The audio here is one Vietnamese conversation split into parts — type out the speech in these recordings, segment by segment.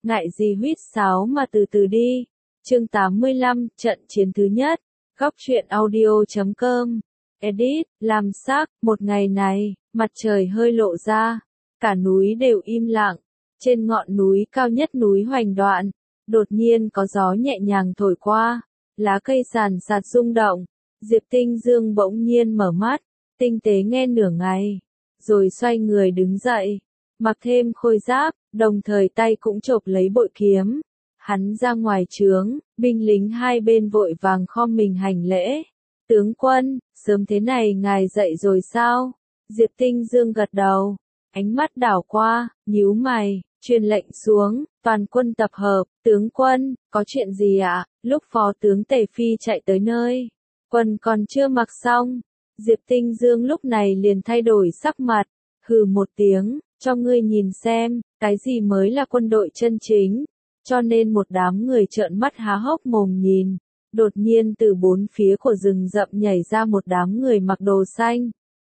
ngại gì huýt sáo mà từ từ đi. Chương 85, trận chiến thứ nhất. Góc truyện audio.com. Edit, làm sắc, một ngày này, mặt trời hơi lộ ra, cả núi đều im lặng. Trên ngọn núi cao nhất núi Hoành Đoạn, đột nhiên có gió nhẹ nhàng thổi qua, lá cây sàn sạt rung động. Diệp Tinh Dương bỗng nhiên mở mắt, tinh tế nghe nửa ngày, rồi xoay người đứng dậy, mặc thêm khôi giáp, đồng thời tay cũng chộp lấy bội kiếm. Hắn ra ngoài trướng, binh lính hai bên vội vàng khom mình hành lễ. Tướng quân, sớm thế này ngài dậy rồi sao? Diệp Tinh Dương gật đầu, ánh mắt đảo qua, nhíu mày, truyền lệnh xuống, toàn quân tập hợp. Tướng quân, có chuyện gì ạ? Lúc phó tướng Tề Phi chạy tới nơi, quân còn chưa mặc xong. Diệp Tinh Dương lúc này liền thay đổi sắc mặt, hừ một tiếng, cho ngươi nhìn xem, cái gì mới là quân đội chân chính. Cho nên một đám người trợn mắt há hốc mồm nhìn. Đột nhiên từ bốn phía của rừng rậm nhảy ra một đám người mặc đồ xanh.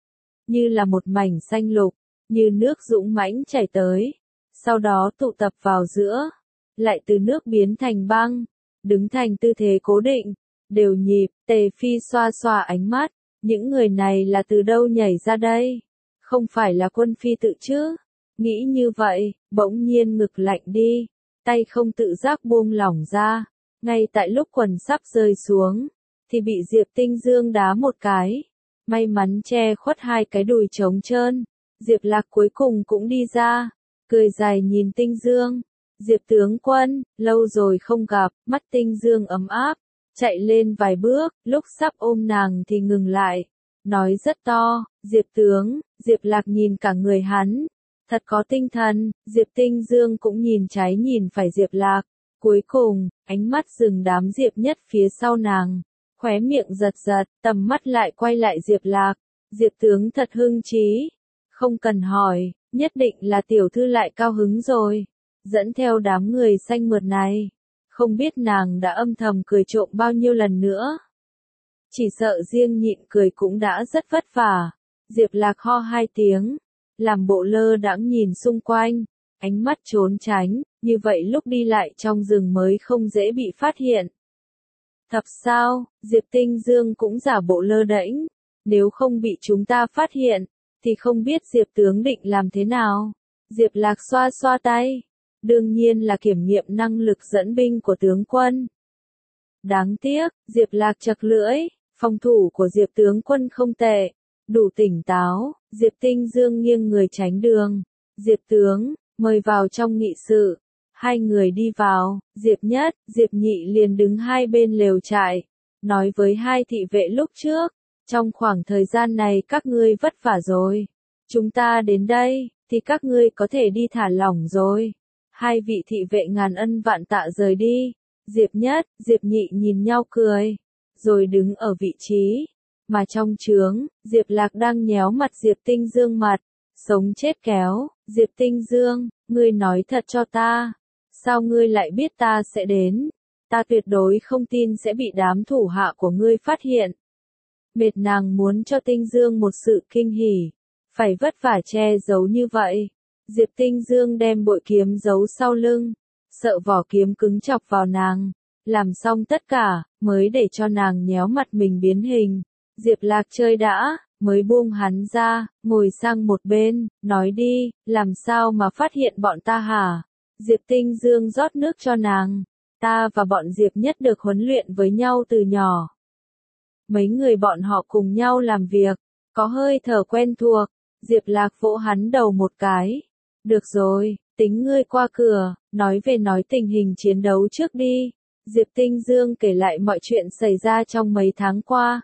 Như là một mảnh xanh lục, như nước dũng mãnh chảy tới. Sau đó tụ tập vào giữa, lại từ nước biến thành băng, đứng thành tư thế cố định, đều nhịp. Tề Phi xoa xoa ánh mắt, những người này là từ đâu nhảy ra đây? Không phải là quân phi tự chứ? Nghĩ như vậy, bỗng nhiên ngực lạnh đi, tay không tự giác buông lỏng ra. Ngay tại lúc quần sắp rơi xuống, thì bị Diệp Tinh Dương đá một cái. May mắn che khuất hai cái đùi trống trơn. Diệp Lạc cuối cùng cũng đi ra, cười dài nhìn Tinh Dương. Diệp tướng quân, lâu rồi không gặp. Mắt Tinh Dương ấm áp, chạy lên vài bước, lúc sắp ôm nàng thì ngừng lại, nói rất to, Diệp tướng. Diệp Lạc nhìn cả người hắn, thật có tinh thần. Diệp Tinh Dương cũng nhìn trái nhìn phải Diệp Lạc. Cuối cùng, ánh mắt dừng đám Diệp Nhất phía sau nàng, khóe miệng giật giật, tầm mắt lại quay lại Diệp Lạc. Diệp tướng thật hưng trí, không cần hỏi, nhất định là tiểu thư lại cao hứng rồi, dẫn theo đám người xanh mượt này. Không biết nàng đã âm thầm cười trộm bao nhiêu lần nữa. Chỉ sợ riêng nhịn cười cũng đã rất vất vả. Diệp Lạc ho hai tiếng, làm bộ lơ đãng nhìn xung quanh, ánh mắt trốn tránh, như vậy lúc đi lại trong rừng mới không dễ bị phát hiện. Thật sao? Diệp Tinh Dương cũng giả bộ lơ đễnh, nếu không bị chúng ta phát hiện, thì không biết Diệp tướng định làm thế nào. Diệp Lạc xoa xoa tay, đương nhiên là kiểm nghiệm năng lực dẫn binh của tướng quân. Đáng tiếc, Diệp Lạc chật lưỡi, phòng thủ của Diệp tướng quân không tệ, đủ tỉnh táo. Diệp Tinh Dương nghiêng người tránh đường. Diệp tướng, mời vào trong nghị sự. Hai người đi vào, Diệp Nhất, Diệp Nhị liền đứng hai bên lều trại, nói với hai thị vệ lúc trước, trong khoảng thời gian này các ngươi vất vả rồi. Chúng ta đến đây, thì các ngươi có thể đi thả lỏng rồi. Hai vị thị vệ ngàn ân vạn tạ rời đi. Diệp Nhất, Diệp Nhị nhìn nhau cười, rồi đứng ở vị trí. Mà trong trướng, Diệp Lạc đang nhéo mặt Diệp Tinh Dương mặt, sống chết kéo. Diệp Tinh Dương, ngươi nói thật cho ta, sao ngươi lại biết ta sẽ đến? Ta tuyệt đối không tin sẽ bị đám thủ hạ của ngươi phát hiện. Mệt nàng muốn cho Tinh Dương một sự kinh hỉ, phải vất vả che giấu như vậy. Diệp Tinh Dương đem bội kiếm giấu sau lưng, sợ vỏ kiếm cứng chọc vào nàng. Làm xong tất cả, mới để cho nàng nhéo mặt mình biến hình. Diệp Lạc chơi đã, mới buông hắn ra, ngồi sang một bên, nói đi, làm sao mà phát hiện bọn ta hả? Diệp Tinh Dương rót nước cho nàng. Ta và bọn Diệp Nhất được huấn luyện với nhau từ nhỏ. Mấy người bọn họ cùng nhau làm việc, có hơi thở quen thuộc. Diệp Lạc vỗ hắn đầu một cái. Được rồi, tính ngươi qua cửa, nói về nói tình hình chiến đấu trước đi. Diệp Tinh Dương kể lại mọi chuyện xảy ra trong mấy tháng qua.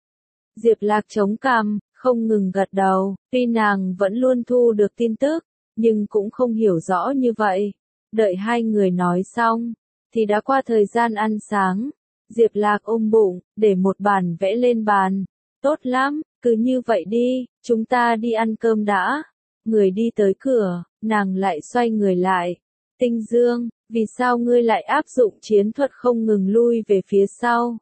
Diệp Lạc chống cằm, không ngừng gật đầu, tuy nàng vẫn luôn thu được tin tức, nhưng cũng không hiểu rõ như vậy. Đợi hai người nói xong, thì đã qua thời gian ăn sáng. Diệp Lạc ôm bụng, để một bản vẽ lên bàn. Tốt lắm, cứ như vậy đi, chúng ta đi ăn cơm đã. Người đi tới cửa, nàng lại xoay người lại. Tinh Dương, vì sao ngươi lại áp dụng chiến thuật không ngừng lui về phía sau?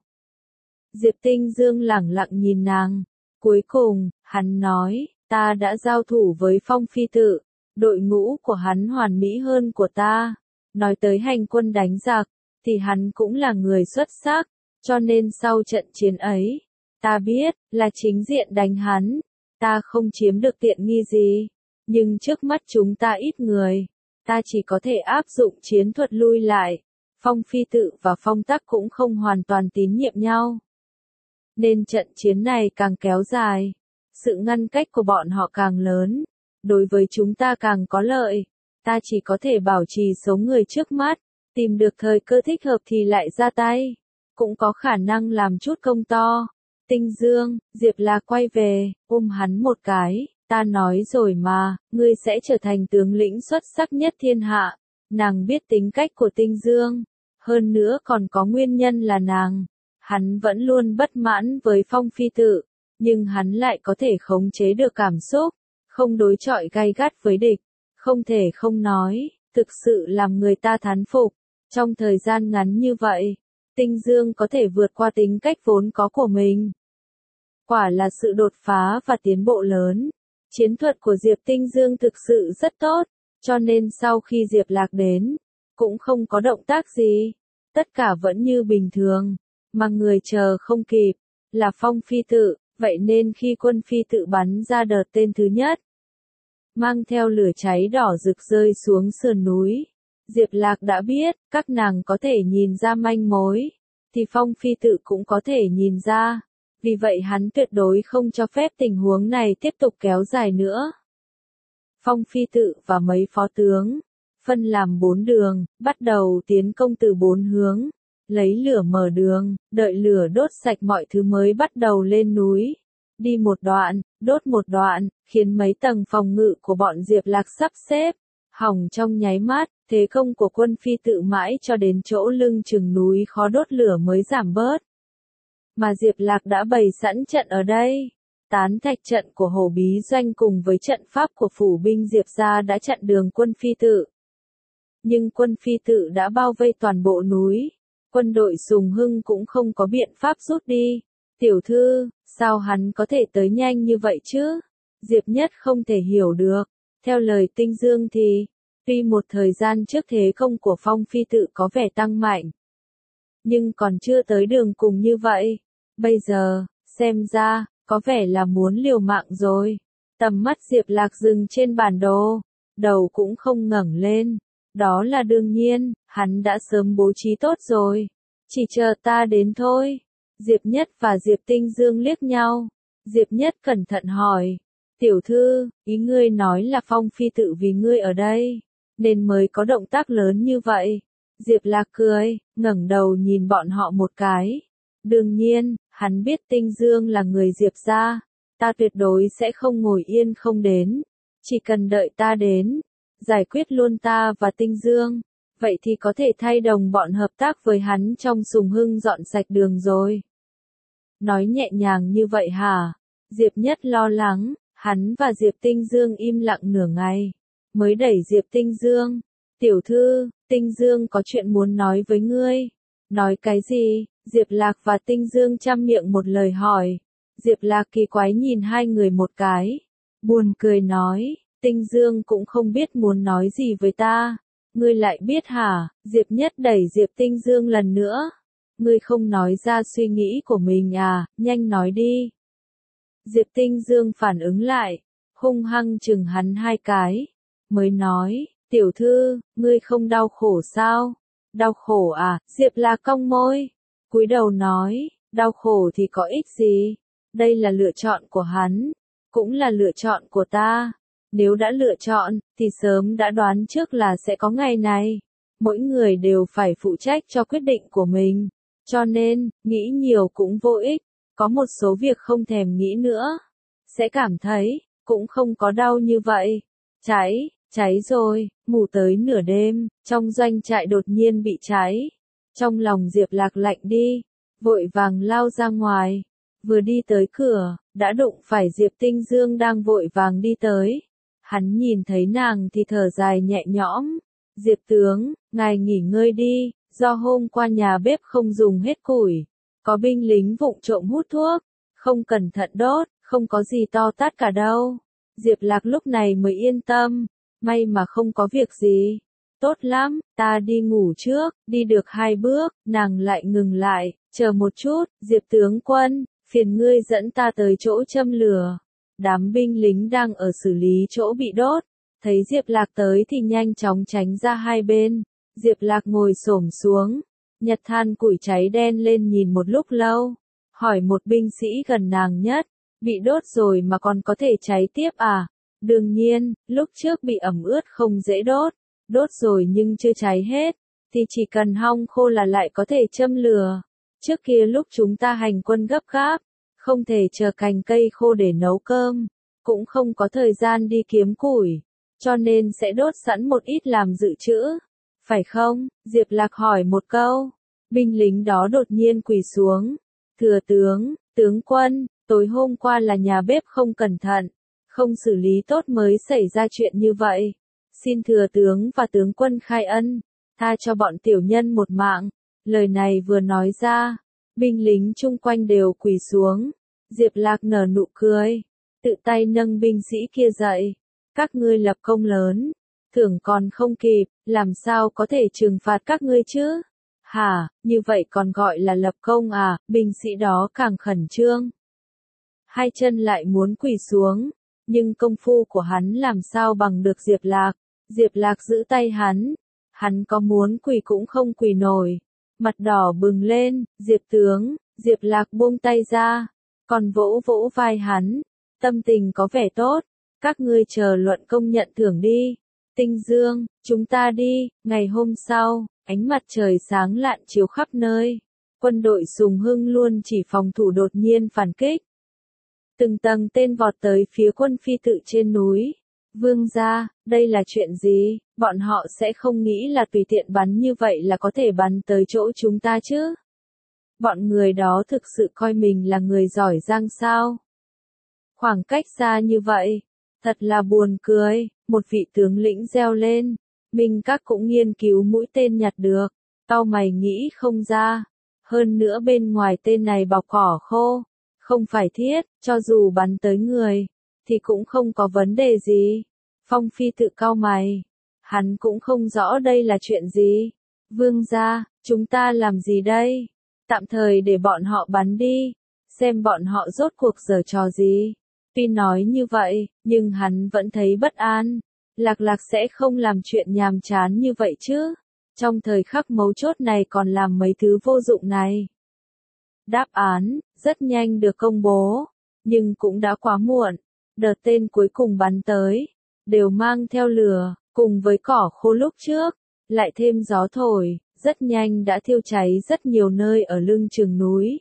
Diệp Tinh Dương lẳng lặng nhìn nàng. Cuối cùng, hắn nói, ta đã giao thủ với Phong Phi Tự. Đội ngũ của hắn hoàn mỹ hơn của ta. Nói tới hành quân đánh giặc, thì hắn cũng là người xuất sắc, cho nên sau trận chiến ấy, ta biết, là chính diện đánh hắn, ta không chiếm được tiện nghi gì, nhưng trước mắt chúng ta ít người, ta chỉ có thể áp dụng chiến thuật lui lại. Phong Phi Tự và Phong Tắc cũng không hoàn toàn tín nhiệm nhau. Nên trận chiến này càng kéo dài, sự ngăn cách của bọn họ càng lớn, đối với chúng ta càng có lợi. Ta chỉ có thể bảo trì số người trước mắt, tìm được thời cơ thích hợp thì lại ra tay, cũng có khả năng làm chút công to. Tinh Dương, Diệp Lạc quay về, ôm hắn một cái, ta nói rồi mà, ngươi sẽ trở thành tướng lĩnh xuất sắc nhất thiên hạ. Nàng biết tính cách của Tinh Dương, hơn nữa còn có nguyên nhân là hắn vẫn luôn bất mãn với Phong Phi Tự, nhưng hắn lại có thể khống chế được cảm xúc, không đối chọi gay gắt với địch, không thể không nói, thực sự làm người ta thán phục. Trong thời gian ngắn như vậy, Tinh Dương có thể vượt qua tính cách vốn có của mình. Quả là sự đột phá và tiến bộ lớn. Chiến thuật của Diệp Tinh Dương thực sự rất tốt, cho nên sau khi Diệp Lạc đến, cũng không có động tác gì. Tất cả vẫn như bình thường, mà người chờ không kịp, là Phong Phi Tự, vậy nên khi Quân Phi Tự bắn ra đợt tên thứ nhất, mang theo lửa cháy đỏ rực rơi xuống sườn núi. Diệp Lạc đã biết, các nàng có thể nhìn ra manh mối, thì Phong Phi Tự cũng có thể nhìn ra. Vì vậy hắn tuyệt đối không cho phép tình huống này tiếp tục kéo dài nữa. Phong Phi Tự và mấy phó tướng, phân làm 4 đường, bắt đầu tiến công từ 4 hướng, lấy lửa mở đường, đợi lửa đốt sạch mọi thứ mới bắt đầu lên núi. Đi một đoạn, đốt một đoạn, khiến mấy tầng phòng ngự của bọn Diệp Lạc sắp xếp hỏng trong nháy mắt. Thế công của Quân Phi Tự mãi cho đến chỗ lưng chừng núi khó đốt lửa mới giảm bớt. Mà Diệp Lạc đã bày sẵn trận ở đây. Tán thạch trận của Hổ Bí Doanh cùng với trận pháp của phủ binh Diệp gia đã chặn đường Quân Phi Tự. Nhưng Quân Phi Tự đã bao vây toàn bộ núi. Quân đội Sùng Hưng cũng không có biện pháp rút đi. Tiểu thư, sao hắn có thể tới nhanh như vậy chứ? Diệp Nhất không thể hiểu được. Theo lời Tinh Dương thì, tuy một thời gian trước thế công của Phong Phi Tự có vẻ tăng mạnh, nhưng còn chưa tới đường cùng như vậy. Bây giờ, xem ra, có vẻ là muốn liều mạng rồi. Tầm mắt Diệp Lạc dừng trên bản đồ, đầu cũng không ngẩng lên. Đó là đương nhiên, hắn đã sớm bố trí tốt rồi. Chỉ chờ ta đến thôi. Diệp Nhất và Diệp Tinh Dương liếc nhau. Diệp Nhất cẩn thận hỏi. Tiểu thư, ý ngươi nói là Phong Phi Tự vì ngươi ở đây, nên mới có động tác lớn như vậy. Diệp Lạc cười, ngẩng đầu nhìn bọn họ một cái. Đương nhiên, hắn biết Tinh Dương là người Diệp gia, ta tuyệt đối sẽ không ngồi yên không đến. Chỉ cần đợi ta đến, giải quyết luôn ta và Tinh Dương, vậy thì có thể thay đồng bọn hợp tác với hắn trong Sùng Hưng dọn sạch đường rồi. Nói nhẹ nhàng như vậy hả? Diệp Nhất lo lắng, hắn và Diệp Tinh Dương im lặng nửa ngày, mới đẩy Diệp Tinh Dương. Tiểu thư, Tinh Dương có chuyện muốn nói với ngươi. Nói cái gì? Diệp Lạc và Tinh Dương chăm miệng một lời hỏi. Diệp Lạc kỳ quái nhìn hai người một cái, buồn cười nói, Tinh Dương cũng không biết muốn nói gì với ta. Ngươi lại biết hả? Diệp Nhất đẩy Diệp Tinh Dương lần nữa. Ngươi không nói ra suy nghĩ của mình à, nhanh nói đi. Diệp Tinh Dương phản ứng lại, hung hăng chừng hắn hai cái, mới nói, tiểu thư, ngươi không đau khổ sao? Đau khổ à? Diệp Lạc cong môi, cúi đầu nói, đau khổ thì có ích gì? Đây là lựa chọn của hắn, cũng là lựa chọn của ta. Nếu đã lựa chọn, thì sớm đã đoán trước là sẽ có ngày này. Mỗi người đều phải phụ trách cho quyết định của mình. Cho nên, nghĩ nhiều cũng vô ích. Có một số việc không thèm nghĩ nữa. Sẽ cảm thấy, cũng không có đau như vậy. Cháy rồi, ngủ tới nửa đêm, trong doanh trại đột nhiên bị cháy. Trong lòng Diệp Lạc lạnh đi, vội vàng lao ra ngoài. Vừa đi tới cửa, đã đụng phải Diệp Tinh Dương đang vội vàng đi tới. Hắn nhìn thấy nàng thì thở dài nhẹ nhõm. Diệp tướng, ngài nghỉ ngơi đi, do hôm qua nhà bếp không dùng hết củi. Có binh lính vụng trộm hút thuốc, không cẩn thận đốt, không có gì to tát cả đâu. Diệp Lạc lúc này mới yên tâm, may mà không có việc gì. tốt lắm, ta đi ngủ trước, đi được 2 bước, nàng lại ngừng lại, chờ một chút, Diệp tướng quân, phiền ngươi dẫn ta tới chỗ châm lửa. Đám binh lính đang ở xử lý chỗ bị đốt, thấy Diệp Lạc tới thì nhanh chóng tránh ra hai bên. Diệp Lạc ngồi xổm xuống, nhặt than củi cháy đen lên nhìn một lúc lâu, hỏi một binh sĩ gần nàng nhất, bị đốt rồi mà còn có thể cháy tiếp à? Đương nhiên, lúc trước bị ẩm ướt không dễ đốt, đốt rồi nhưng chưa cháy hết, thì chỉ cần hong khô là lại có thể châm lửa. Trước kia lúc chúng ta hành quân gấp gáp, không thể chờ cành cây khô để nấu cơm, cũng không có thời gian đi kiếm củi, cho nên sẽ đốt sẵn một ít làm dự trữ. Phải không? Diệp Lạc hỏi một câu. Binh lính đó đột nhiên quỳ xuống. Thừa tướng, tướng quân, tối hôm qua là nhà bếp không cẩn thận, không xử lý tốt mới xảy ra chuyện như vậy. Xin thừa tướng và tướng quân khai ân, tha cho bọn tiểu nhân một mạng. Lời này vừa nói ra, binh lính chung quanh đều quỳ xuống. Diệp Lạc nở nụ cười, tự tay nâng binh sĩ kia dậy. Các ngươi lập công lớn, thưởng còn không kịp, làm sao có thể trừng phạt các ngươi chứ? Hả, như vậy còn gọi là lập công à? Binh sĩ đó càng khẩn trương. Hai chân lại muốn quỳ xuống, nhưng công phu của hắn làm sao bằng được Diệp Lạc. Diệp Lạc giữ tay hắn có muốn quỳ cũng không quỳ nổi. Mặt đỏ bừng lên, Diệp tướng, Diệp Lạc buông tay ra, còn vỗ vỗ vai hắn, tâm tình có vẻ tốt. Các ngươi chờ luận công nhận thưởng đi. Tinh Dương, chúng ta đi. Ngày hôm sau, ánh mặt trời sáng lạn chiếu khắp nơi. Quân đội Sùng Hưng luôn chỉ phòng thủ đột nhiên phản kích. Từng tầng tên vọt tới phía quân phi tự trên núi. Vương gia, đây là chuyện gì? Bọn họ sẽ không nghĩ là tùy tiện bắn như vậy là có thể bắn tới chỗ chúng ta chứ? Bọn người đó thực sự coi mình là người giỏi giang sao? Khoảng cách xa như vậy, thật là buồn cười. Một vị tướng lĩnh reo lên. Minh Các cũng nghiên cứu mũi tên nhặt được. Cau mày nghĩ không ra. Hơn nữa bên ngoài tên này bọc cỏ khô. Không phải thiết, cho dù bắn tới người, thì cũng không có vấn đề gì. Phong Phi tự cau mày. Hắn cũng không rõ đây là chuyện gì. Vương gia, chúng ta làm gì đây? Tạm thời để bọn họ bắn đi. Xem bọn họ rốt cuộc giở trò gì. Tuy nói như vậy, nhưng hắn vẫn thấy bất an. Lạc Lạc sẽ không làm chuyện nhàm chán như vậy chứ. Trong thời khắc mấu chốt này còn làm mấy thứ vô dụng này. Đáp án, rất nhanh được công bố. Nhưng cũng đã quá muộn. Đợt tên cuối cùng bắn tới. Đều mang theo lửa, cùng với cỏ khô lúc trước. Lại thêm gió thổi, rất nhanh đã thiêu cháy rất nhiều nơi ở lưng chừng núi.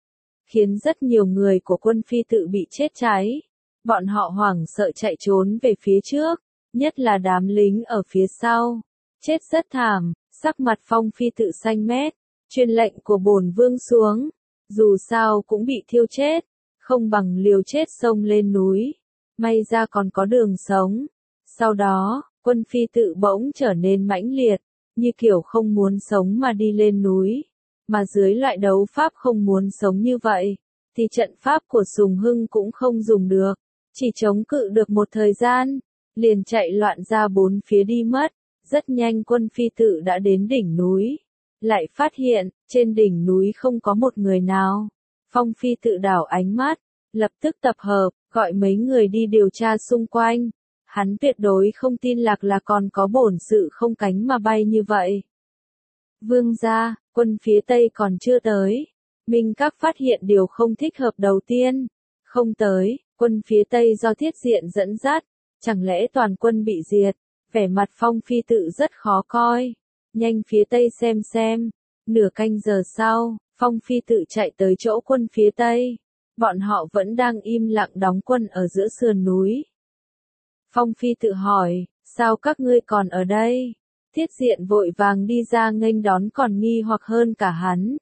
Khiến rất nhiều người của quân phi tự bị chết cháy. Bọn họ hoảng sợ chạy trốn về phía trước, nhất là đám lính ở phía sau. Chết rất thảm, sắc mặt Phong Phi tự xanh mét, truyền lệnh của bổn vương xuống. Dù sao cũng bị thiêu chết, không bằng liều chết xông lên núi. May ra còn có đường sống. Sau đó, quân Phi tự bỗng trở nên mãnh liệt, như kiểu không muốn sống mà đi lên núi. Mà dưới loại đấu pháp không muốn sống như vậy, thì trận pháp của Sùng Hưng cũng không dùng được. Chỉ chống cự được một thời gian, liền chạy loạn ra bốn phía đi mất. Rất nhanh quân phi tự đã đến đỉnh núi. Lại phát hiện, trên đỉnh núi không có một người nào. Phong Phi tự đảo ánh mắt, lập tức tập hợp, gọi mấy người đi điều tra xung quanh. Hắn tuyệt đối không tin Lạc là còn có bổn sự không cánh mà bay như vậy. Vương gia, quân phía Tây còn chưa tới. Minh Các phát hiện điều không thích hợp đầu tiên. Không tới, quân phía Tây do Thiết Diện dẫn dắt. Chẳng lẽ toàn quân bị diệt? Vẻ mặt Phong Phi tự rất khó coi. Nhanh phía Tây xem. Nửa canh giờ sau, Phong Phi tự chạy tới chỗ quân phía Tây. Bọn họ vẫn đang im lặng đóng quân ở giữa sườn núi. Phong Phi tự hỏi, sao các ngươi còn ở đây? Thiết Diện vội vàng đi ra nghênh đón còn nghi hoặc hơn cả hắn.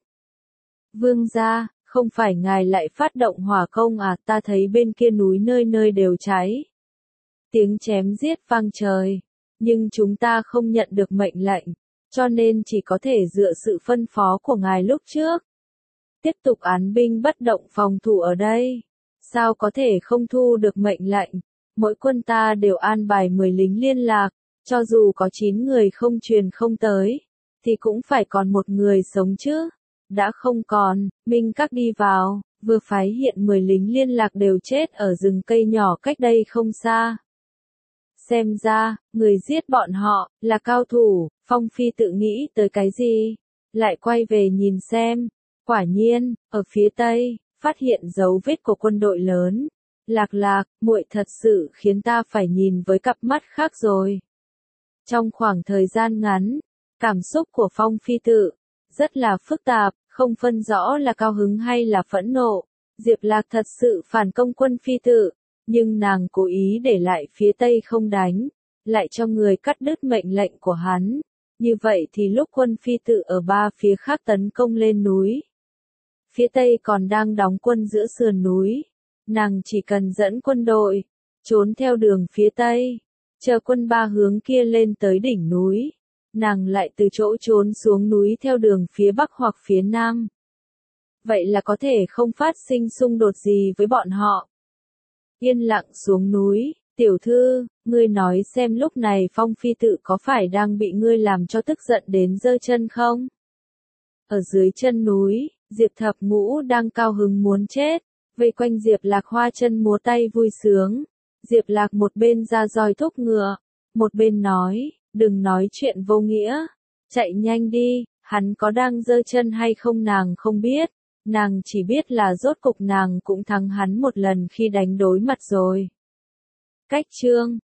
Vương gia, không phải ngài lại phát động hỏa công à? Ta thấy bên kia núi nơi nơi đều cháy. Tiếng chém giết vang trời, nhưng chúng ta không nhận được mệnh lệnh, cho nên chỉ có thể dựa sự phân phó của ngài lúc trước. Tiếp tục án binh bất động phòng thủ ở đây. Sao có thể không thu được mệnh lệnh? Mỗi quân ta đều an bài 10 lính liên lạc, Cho dù có 9 người không truyền không tới, thì cũng phải còn một người sống chứ. Đã không còn, Minh Các đi vào, vừa phái hiện 10 lính liên lạc đều chết ở rừng cây nhỏ cách đây không xa. Xem ra, người giết bọn họ, là cao thủ, Phong Phi tự nghĩ tới cái gì? Lại quay về nhìn xem. Quả nhiên, ở phía tây, phát hiện dấu vết của quân đội lớn. Lạc Lạc, muội thật sự khiến ta phải nhìn với cặp mắt khác rồi. Trong khoảng thời gian ngắn, cảm xúc của Phong Phi tự rất là phức tạp, không phân rõ là cao hứng hay là phẫn nộ. Diệp Lạc thật sự phản công quân Phi tự, nhưng nàng cố ý để lại phía Tây không đánh, lại cho người cắt đứt mệnh lệnh của hắn. Như vậy thì lúc quân Phi tự ở ba phía khác tấn công lên núi, phía Tây còn đang đóng quân giữa sườn núi, nàng chỉ cần dẫn quân đội trốn theo đường phía Tây, chờ quân ba hướng kia lên tới đỉnh núi, nàng lại từ chỗ trốn xuống núi theo đường phía Bắc hoặc phía Nam. Vậy là có thể không phát sinh xung đột gì với bọn họ. Yên lặng xuống núi, tiểu thư, ngươi nói xem lúc này Phong Phi tự có phải đang bị ngươi làm cho tức giận đến giơ chân không? Ở dưới chân núi, Diệp Thập Ngũ đang cao hứng muốn chết, vây quanh Diệp Lạc hoa chân múa tay vui sướng. Diệp Lạc một bên ra roi thúc ngựa, một bên nói, đừng nói chuyện vô nghĩa, chạy nhanh đi, hắn có đang giơ chân hay không nàng không biết, nàng chỉ biết là rốt cục nàng cũng thắng hắn một lần khi đánh đối mặt rồi. Cách chương